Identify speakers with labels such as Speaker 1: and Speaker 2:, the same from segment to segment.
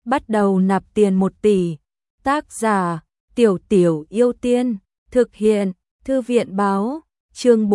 Speaker 1: bắt đầu nạp tiền 1 tỷ. Tác giả: Tiểu Tiểu Yêu Tiên. Thực hiện: Thư viện báo. Chương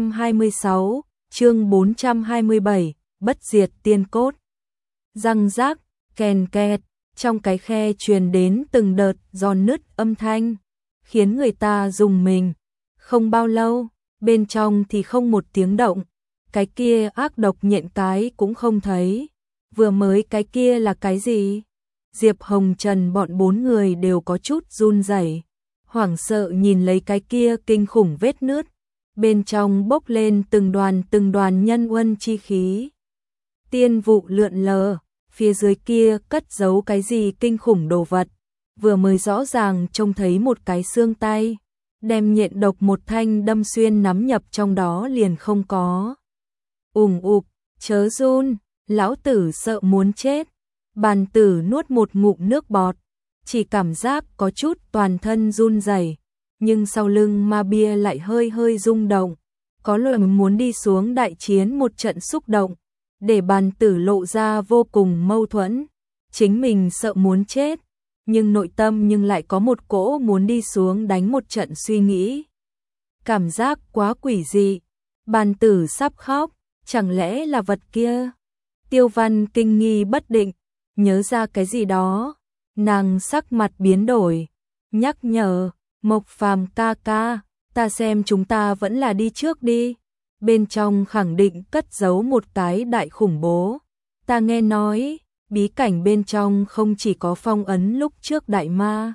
Speaker 1: 426, chương 427, bất diệt tiên cốt. Răng rác, kèn kẹt, trong cái khe truyền đến từng đợt giòn nứt âm thanh, khiến người ta rùng mình. Không bao lâu, bên trong thì không một tiếng động, cái kia ác độc nhện cái cũng không thấy. Vừa mới cái kia là cái gì? Diệp Hồng Trần bọn 4 người đều có chút run rẩy, hoảng sợ nhìn lấy cái kia kinh khủng vết nứt, bên trong bốc lên từng đoàn nhân uân chi khí. Tiên vụ lượn lờ, phía dưới kia cất giấu cái gì kinh khủng đồ vật, vừa mới rõ ràng trông thấy một cái xương tay, đem nhện độc một thanh đâm xuyên nắm nhập trong đó liền không có. Ụp, chớ run, lão tử sợ muốn chết. Bàn tử nuốt một ngụm nước bọt, chỉ cảm giác có chút toàn thân run rẩy, nhưng sau lưng ma bia lại hơi hơi rung động, có loại muốn đi xuống đại chiến một trận xúc động, để bàn tử lộ ra vô cùng mâu thuẫn. Chính mình sợ muốn chết, nhưng nội tâm nhưng lại có một cỗ muốn đi xuống đánh một trận suy nghĩ. Cảm giác quá quỷ dị, bàn tử sắp khóc, chẳng lẽ là vật kia? Tiêu Văn kinh nghi bất định, nhớ ra cái gì đó, nàng sắc mặt biến đổi, nhắc nhở: Mộc Phàm ca ca, ta xem chúng ta vẫn là đi trước đi, bên trong khẳng định cất giấu một cái đại khủng bố. Ta nghe nói, bí cảnh bên trong không chỉ có phong ấn lúc trước đại ma,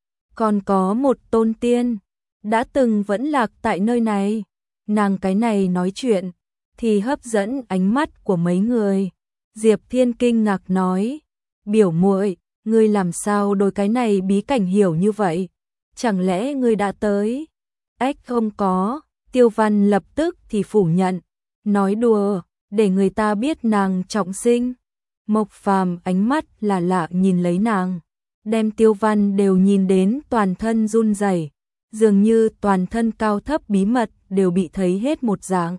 Speaker 1: còn có một tôn tiên, đã từng vẫn lạc tại nơi này. Nàng cái này nói chuyện, thì hấp dẫn ánh mắt của mấy người. Diệp Thiên kinh ngạc nói: Biểu muội, ngươi làm sao đối cái này bí cảnh hiểu như vậy? Chẳng lẽ ngươi đã tới? Ếch không có. Tiêu Văn lập tức thì phủ nhận, nói đùa, để người ta biết nàng trọng sinh. Mộc Phàm ánh mắt là lạ nhìn lấy nàng, đem Tiêu Văn đều nhìn đến toàn thân run rẩy, dường như toàn thân cao thấp bí mật đều bị thấy hết một dạng.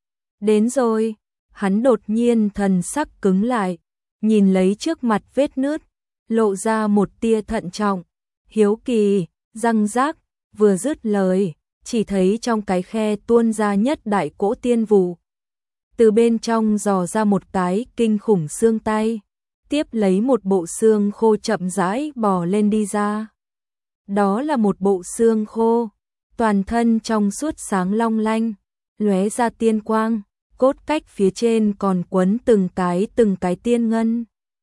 Speaker 1: Đến rồi, hắn đột nhiên thần sắc cứng lại, nhìn lấy trước mặt vết nứt, lộ ra một tia thận trọng, hiếu kỳ. Răng rác, vừa dứt lời, chỉ thấy trong cái khe tuôn ra nhất đại cỗ tiên vụ. Từ bên trong dò ra một cái kinh khủng xương tay, tiếp lấy một bộ xương khô chậm rãi bò lên đi ra. Đó là một bộ xương khô, toàn thân trong suốt sáng long lanh, lóe ra tiên quang, cốt cách phía trên còn quấn từng cái tiên ngân,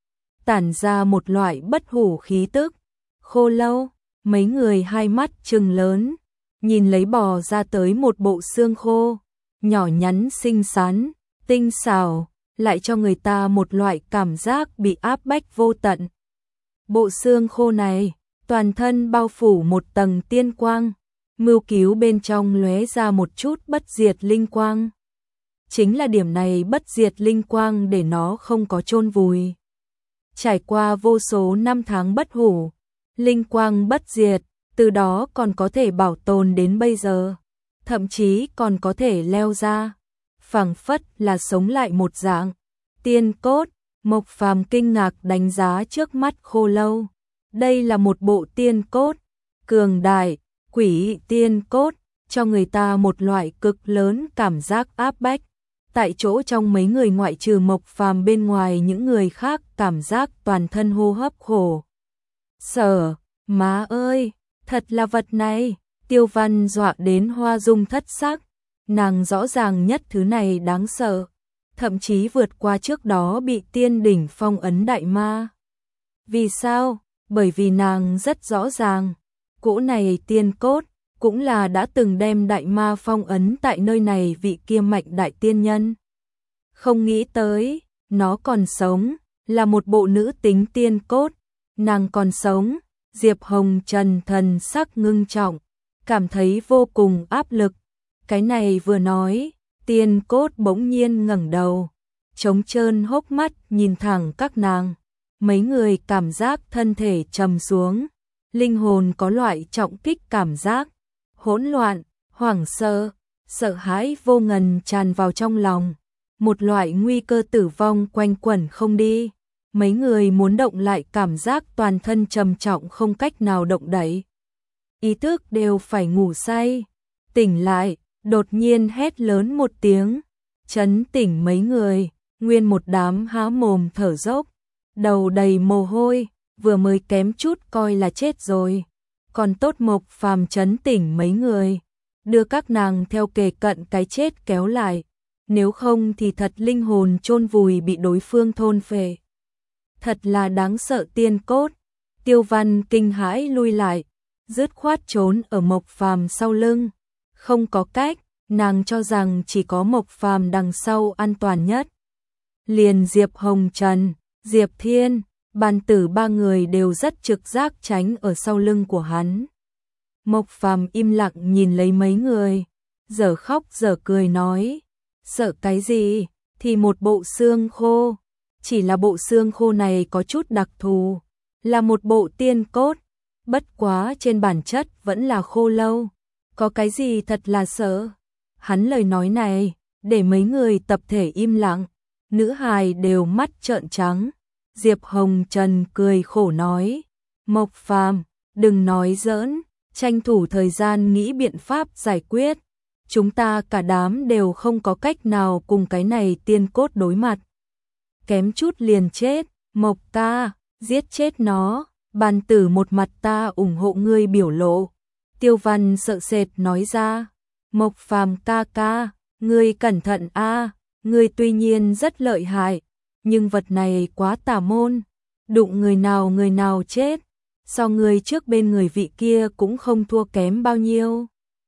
Speaker 1: tản ra một loại bất hủ khí tức. Khô Lâu, mấy người hai mắt trừng lớn, nhìn lấy bò ra tới một bộ xương khô, nhỏ nhắn xinh xắn, tinh xảo, lại cho người ta một loại cảm giác bị áp bách vô tận. Bộ xương khô này, toàn thân bao phủ một tầng tiên quang, mưu cứu bên trong lóe ra một chút bất diệt linh quang. Chính là điểm này bất diệt linh quang để nó không có chôn vùi. Trải qua vô số năm tháng bất hủ, linh quang bất diệt, từ đó còn có thể bảo tồn đến bây giờ, thậm chí còn có thể leo ra, phảng phất là sống lại một dạng. Tiên cốt, Mộc Phàm kinh ngạc đánh giá trước mắt Khô Lâu. Đây là một bộ tiên cốt, cường đại, quỷ tiên cốt, cho người ta một loại cực lớn cảm giác áp bách. Tại chỗ trong mấy người ngoại trừ Mộc Phàm bên ngoài những người khác cảm giác toàn thân hô hấp khổ sở. Má ơi, thật là vật này. Tiêu Văn dọa đến hoa dung thất sắc, nàng rõ ràng nhất thứ này đáng sợ, thậm chí vượt qua trước đó bị tiên đỉnh phong ấn đại ma. Vì sao? Bởi vì nàng rất rõ ràng, cỗ này tiên cốt cũng là đã từng đem đại ma phong ấn tại nơi này vị kia mạnh đại tiên nhân. Không nghĩ tới, nó còn sống, là một bộ nữ tính tiên cốt, nàng còn sống. Diệp Hồng Trần thần sắc ngưng trọng, cảm thấy vô cùng áp lực. Cái này vừa nói, tiên cốt bỗng nhiên ngẩng đầu, trống trơn hốc mắt nhìn thẳng các nàng. Mấy người cảm giác thân thể trầm xuống, linh hồn có loại trọng kích cảm giác, hỗn loạn, hoảng sợ, sợ hãi vô ngần tràn vào trong lòng. Một loại nguy cơ tử vong quanh quẩn không đi. mấy người muốn động lại cảm giác toàn thân trầm trọng không cách nào động đậy. Ý thức đều phải ngủ say. Tỉnh lại, đột nhiên hét lớn một tiếng, chấn tỉnh mấy người, nguyên một đám há mồm thở dốc, đầu đầy mồ hôi, vừa mới kém chút coi là chết rồi. Còn tốt Mộc Phàm chấn tỉnh mấy người, đưa các nàng theo kề cận cái chết kéo lại, nếu không thì thật linh hồn chôn vùi bị đối phương thôn phệ. Thật là đáng sợ tiên cốt. Tiêu Văn kinh hãi lui lại, dứt khoát trốn ở Mộc Phàm sau lưng. Không có cách, nàng cho rằng chỉ có Mộc Phàm đằng sau an toàn nhất. Liền Diệp Hồng Trần, Diệp Thiên, Bàn Tử ba người đều rất trực giác tránh ở sau lưng của hắn. Mộc Phàm im lặng nhìn lấy mấy người, dở khóc dở cười nói, sợ cái gì, thì một bộ xương khô, chỉ là bộ xương khô này có chút đặc thù, là một bộ tiên cốt, bất quá trên bản chất vẫn là khô lâu, có cái gì thật là sợ. Hắn lời nói này, để mấy người tập thể im lặng, nữ hài đều mắt trợn trắng. Diệp Hồng Trần cười khổ nói, Mộc Phàm, đừng nói giỡn, tranh thủ thời gian nghĩ biện pháp giải quyết. Chúng ta cả đám đều không có cách nào cùng cái này tiên cốt đối mặt. Kém chút liền chết, Mộc ca, giết chết nó. Bàn Tử một mặt ta ủng hộ ngươi biểu lộ. Tiêu Văn sợ sệt nói ra, Mộc Phàm ca ca, ngươi cẩn thận a, ngươi tuy nhiên rất lợi hại, nhưng vật này quá tà môn, đụng người nào chết, so người trước bên người vị kia cũng không thua kém bao nhiêu.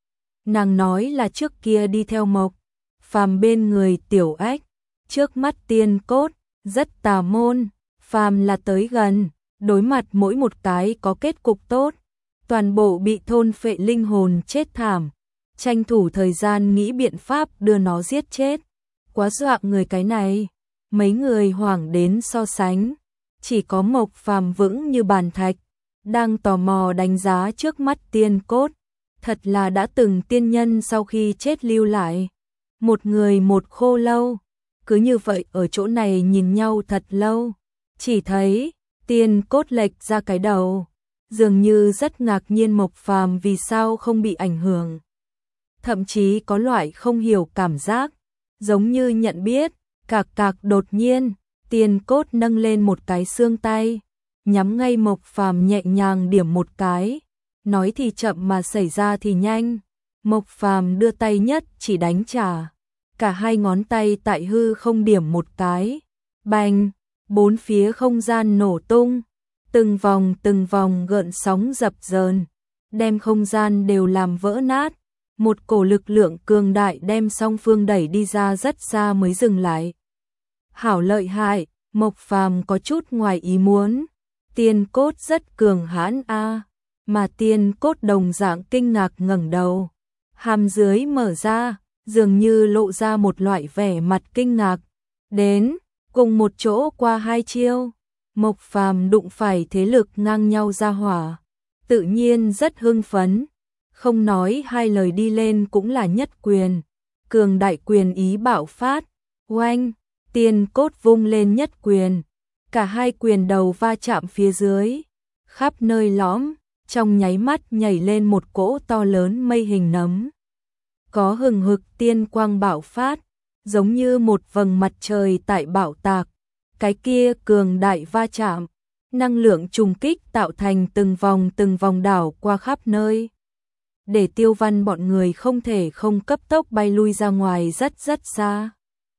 Speaker 1: Nàng nói là trước kia đi theo Mộc Phàm bên người Tiểu Ách, trước mắt tiên cốt, rất tà môn, phàm là tới gần, đối mặt mỗi một cái có kết cục tốt, toàn bộ bị thôn phệ linh hồn chết thảm, tranh thủ thời gian nghĩ biện pháp đưa nó giết chết. Quá dọa người cái này, mấy người hoảng đến so sánh, chỉ có Mộc Phàm vững như bàn thạch, đang tò mò đánh giá trước mắt tiên cốt, thật là đã từng tiên nhân sau khi chết lưu lại. Một người một khô lâu, cứ như vậy ở chỗ này nhìn nhau thật lâu, chỉ thấy tiên cốt lệch ra cái đầu, dường như rất ngạc nhiên Mộc Phàm vì sao không bị ảnh hưởng. Thậm chí có loại không hiểu cảm giác, giống như nhận biết, cạc cạc đột nhiên, tiên cốt nâng lên một cái xương tay, nhắm ngay Mộc Phàm nhẹ nhàng điểm một cái, nói thì chậm mà xảy ra thì nhanh. Mộc Phàm đưa tay nhất chỉ đánh trả, cả hai ngón tay tại hư không điểm một cái, bành, bốn phía không gian nổ tung, từng vòng gợn sóng dập dờn, đem không gian đều làm vỡ nát. Một cổ lực lượng cường đại đem song phương đẩy đi ra rất xa mới dừng lại. Hảo lợi hại, Mộc Phàm có chút ngoài ý muốn. Tiên cốt rất cường hãn a, mà tiên cốt đồng dạng kinh ngạc ngẩng đầu, hàm dưới mở ra, dường như lộ ra một loại vẻ mặt kinh ngạc. Đến, cùng một chỗ qua hai chiêu, Mộc Phàm đụng phải thế lực ngang nhau ra hỏa, tự nhiên rất hưng phấn. Không nói hai lời đi lên cũng là nhất quyền, cường đại quyền ý bạo phát, oanh, tiên cốt vung lên nhất quyền, cả hai quyền đầu va chạm phía dưới, khắp nơi lõm, trong nháy mắt nhảy lên một cỗ to lớn mây hình nấm. Có hừng hực tiên quang bạo phát, giống như một vầng mặt trời tại bạo tạc, cái kia cường đại va chạm, năng lượng trùng kích tạo thành từng vòng đảo qua khắp nơi. Để Tiêu Văn bọn người không thể không cấp tốc bay lui ra ngoài rất xa.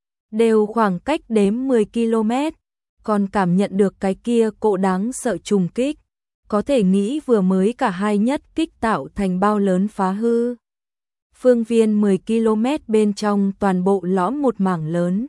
Speaker 1: Đều khoảng cách đếm 10 km, còn cảm nhận được cái kia cỗ đáng sợ trùng kích. Có thể nghĩ vừa mới cả hai nhất kích tạo thành bao lớn phá hư. Phương viên 10 km bên trong toàn bộ lõm một mảng lớn.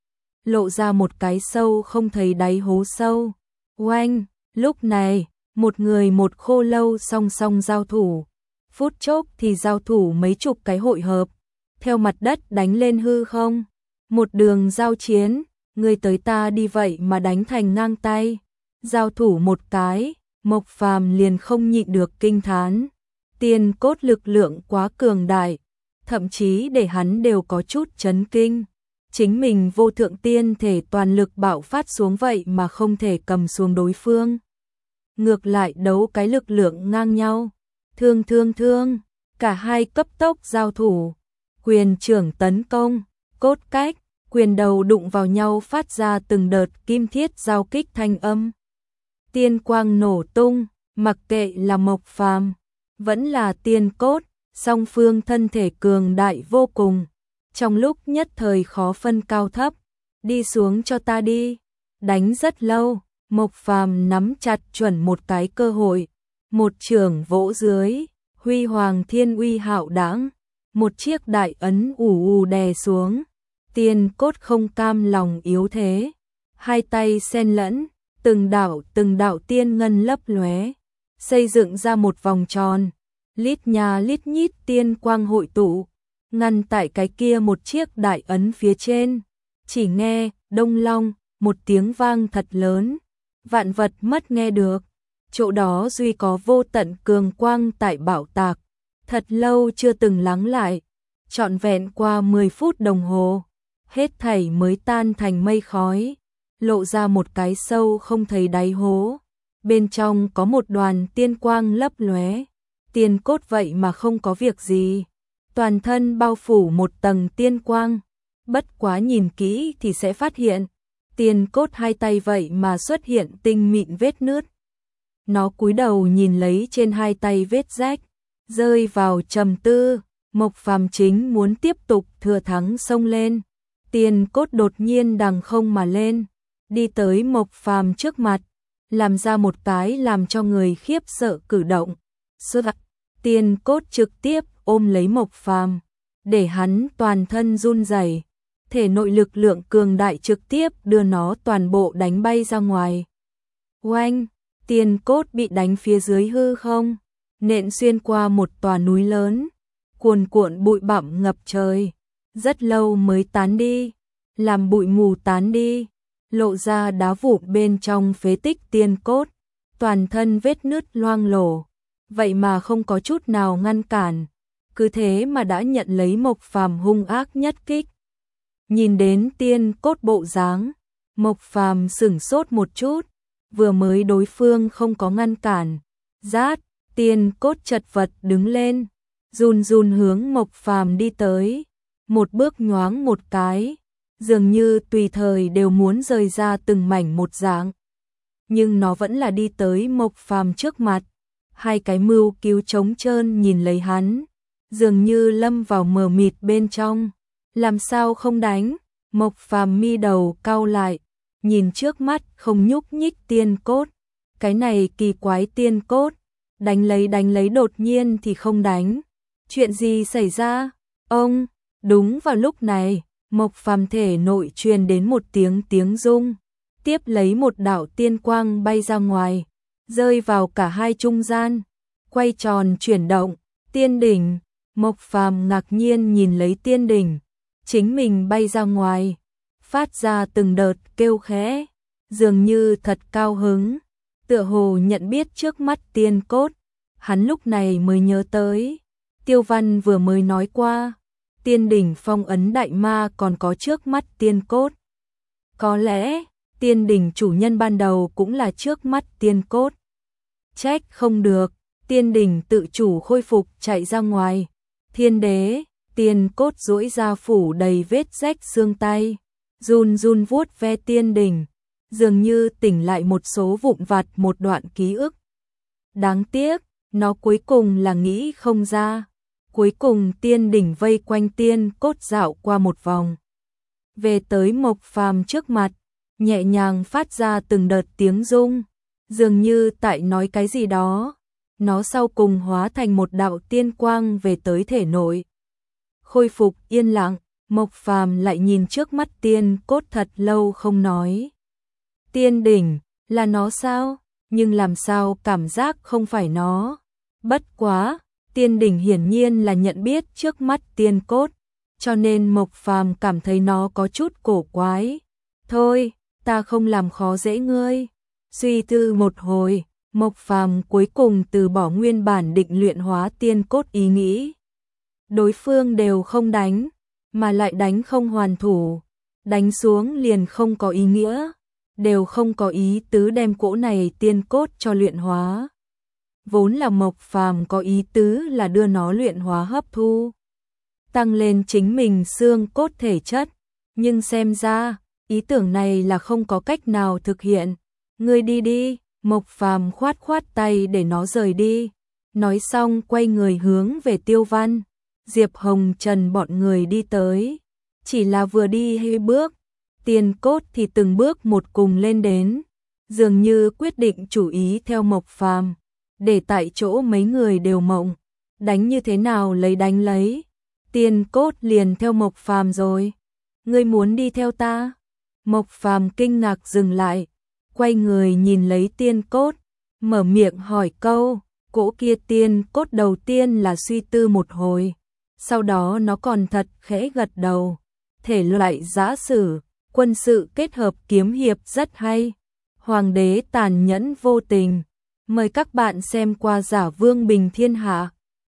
Speaker 1: Lộ ra một cái sâu không thấy đáy hố sâu. Oanh, lúc này, một người một khô lâu song song giao thủ. Phút chốc thì giao thủ mấy chục cái hội hợp, theo mặt đất đánh lên hư không. Một đường giao chiến, người tới ta đi vậy mà đánh thành ngang tay. Giao thủ một cái, Mộc Phàm liền không nhịn được kinh thán. Tiên cốt lực lượng quá cường đại, thậm chí để hắn đều có chút chấn kinh. chính mình vô thượng tiên thể toàn lực bạo phát xuống vậy mà không thể cầm xuống đối phương. Ngược lại đấu cái lực lượng ngang nhau. Thương, cả hai cấp tốc giao thủ. Quyền trưởng tấn công, cốt cách, quyền đầu đụng vào nhau phát ra từng đợt kim thiết giao kích thanh âm. Tiên quang nổ tung, mặc kệ là Mộc Phàm, vẫn là Tiên Cốt, song phương thân thể cường đại vô cùng. Trong lúc nhất thời khó phân cao thấp, đi xuống cho ta đi. Đánh rất lâu, Mộc Phàm nắm chặt chuẩn một cái cơ hội, một chưởng vỗ dưới, huy hoàng thiên uy hạo đãng, một chiếc đại ấn ù ù đè xuống. Tiên Cốt không cam lòng yếu thế, hai tay xen lẫn, từng đạo tiên ngân lấp lóe, xây dựng ra một vòng tròn, lít nhà lít nhít tiên quang hội tụ, ngăn tại cái kia một chiếc đại ấn phía trên. Chỉ nghe đông long, một tiếng vang thật lớn, vạn vật mất nghe được. Chỗ đó duy có vô tận cường quang tại bảo tạc, thật lâu chưa từng lắng lại, trọn vẹn qua 10 phút đồng hồ, hết thảy mới tan thành mây khói, lộ ra một cái sâu không thấy đáy hố. Bên trong có một đoàn tiên quang lấp lóe, Tiên Cốt vậy mà không có việc gì, toàn thân bao phủ một tầng tiên quang, bất quá nhìn kỹ thì sẽ phát hiện, Tiên Cốt hai tay vậy mà xuất hiện tinh mịn vết nứt. Nó cúi đầu nhìn lấy trên hai tay vết rách, rơi vào trầm tư. Mộc Phàm chính muốn tiếp tục thừa thắng xông lên, Tiên Cốt đột nhiên đằng không mà lên, đi tới Mộc Phàm trước mặt, làm ra một cái làm cho người khiếp sợ cử động. Tiên Cốt trực tiếp ôm lấy Mộc Phàm, để hắn toàn thân run rẩy, thể nội lực lượng cường đại trực tiếp đưa nó toàn bộ đánh bay ra ngoài. Oanh, Tiên Cốt bị đánh phía dưới hư không, nện xuyên qua một tòa núi lớn, cuồn cuộn bụi bặm ngập trời, rất lâu mới tán đi, làm bụi mù tán đi, lộ ra đá vụn bên trong phế tích Tiên Cốt, toàn thân vết nứt loang lổ, vậy mà không có chút nào ngăn cản, cứ thế mà đã nhận lấy Mộc Phàm hung ác nhất kích. Nhìn đến Tiên Cốt bộ dáng, Mộc Phàm sửng sốt một chút, vừa mới đối phương không có ngăn cản, rát, Tiên Cốt chật vật đứng lên, run run hướng Mộc Phàm đi tới, một bước nhoáng một cái, dường như tùy thời đều muốn rời ra từng mảnh một dạng. Nhưng nó vẫn là đi tới Mộc Phàm trước mặt, hai cái mưu cứu trống trơn nhìn lấy hắn, dường như lâm vào mờ mịt bên trong, làm sao không đánh? Mộc Phàm mi đầu cau lại, nhìn trước mắt không nhúc nhích Tiên Cốt, cái này kỳ quái Tiên Cốt, đánh lấy đột nhiên thì không đánh. Chuyện gì xảy ra? Ông, đúng vào lúc này, Mộc Phàm thể nội truyền đến một tiếng rung, tiếp lấy một đạo tiên quang bay ra ngoài, rơi vào cả hai trung gian, quay tròn chuyển động, tiên đỉnh. Mộc Phàm ngạc nhiên nhìn lấy tiên đỉnh, chính mình bay ra ngoài, phát ra từng đợt kêu khẽ, dường như thật cao hứng, tựa hồ nhận biết trước mắt Tiên Cốt. Hắn lúc này mới nhớ tới, Tiêu Văn vừa mới nói qua, tiên đỉnh phong ấn đại ma còn có trước mắt Tiên Cốt. Có lẽ, tiên đỉnh chủ nhân ban đầu cũng là trước mắt Tiên Cốt. Trách không được, tiên đỉnh tự chủ khôi phục chạy ra ngoài. Thiên đế, Tiên Cốt duỗi ra phủ đầy vết rách xương tay, run run vuốt ve tiên đỉnh, dường như tỉnh lại một số vụn vặt một đoạn ký ức. Đáng tiếc, nó cuối cùng là nghĩ không ra. Cuối cùng tiên đỉnh vây quanh Tiên Cốt dạo qua một vòng, về tới Mộc Phàm trước mặt, nhẹ nhàng phát ra từng đợt tiếng rung, dường như tại nói cái gì đó. Nó sau cùng hóa thành một đạo tiên quang về tới thể nội. Khôi phục yên lặng, Mộc Phàm lại nhìn trước mắt Tiên Cốt thật lâu không nói. Tiên đỉnh, là nó sao? Nhưng làm sao cảm giác không phải nó? Bất quá, tiên đỉnh hiển nhiên là nhận biết trước mắt Tiên Cốt, cho nên Mộc Phàm cảm thấy nó có chút cổ quái. Thôi, ta không làm khó dễ ngươi. Suy tư một hồi, Mộc Phàm cuối cùng từ bỏ nguyên bản định luyện hóa Tiên Cốt ý nghĩ. Đối phương đều không đánh, mà lại đánh không hoàn thủ, đánh xuống liền không có ý nghĩa, đều không có ý tứ đem cỗ này tiên cốt cho luyện hóa. Vốn là Mộc Phàm có ý tứ là đưa nó luyện hóa hấp thu, tăng lên chính mình xương cốt thể chất, nhưng xem ra, ý tưởng này là không có cách nào thực hiện. Ngươi đi đi, Mộc Phàm khoát khoát tay để nó rời đi, nói xong quay người hướng về Tiêu Văn, Diệp Hồng Trần bọn người đi tới. Chỉ là vừa đi hai bước, tiên cốt thì từng bước một cùng lên đến, dường như quyết định chủ ý theo Mộc Phàm, để tại chỗ mấy người đều mộng, đánh như thế nào lấy đánh lấy, tiên cốt liền theo Mộc Phàm rồi. Ngươi muốn đi theo ta? Mộc Phàm kinh ngạc dừng lại, quay người nhìn lấy tiên cốt, mở miệng hỏi câu, cỗ kia tiên cốt đầu tiên là suy tư một hồi, sau đó nó còn thật khẽ gật đầu. Thể loại giã sử, quân sự kết hợp kiếm hiệp rất hay. Hoàng đế tàn nhẫn vô tình. Mời các bạn xem qua Giả Vương Bình Thiên Hạ.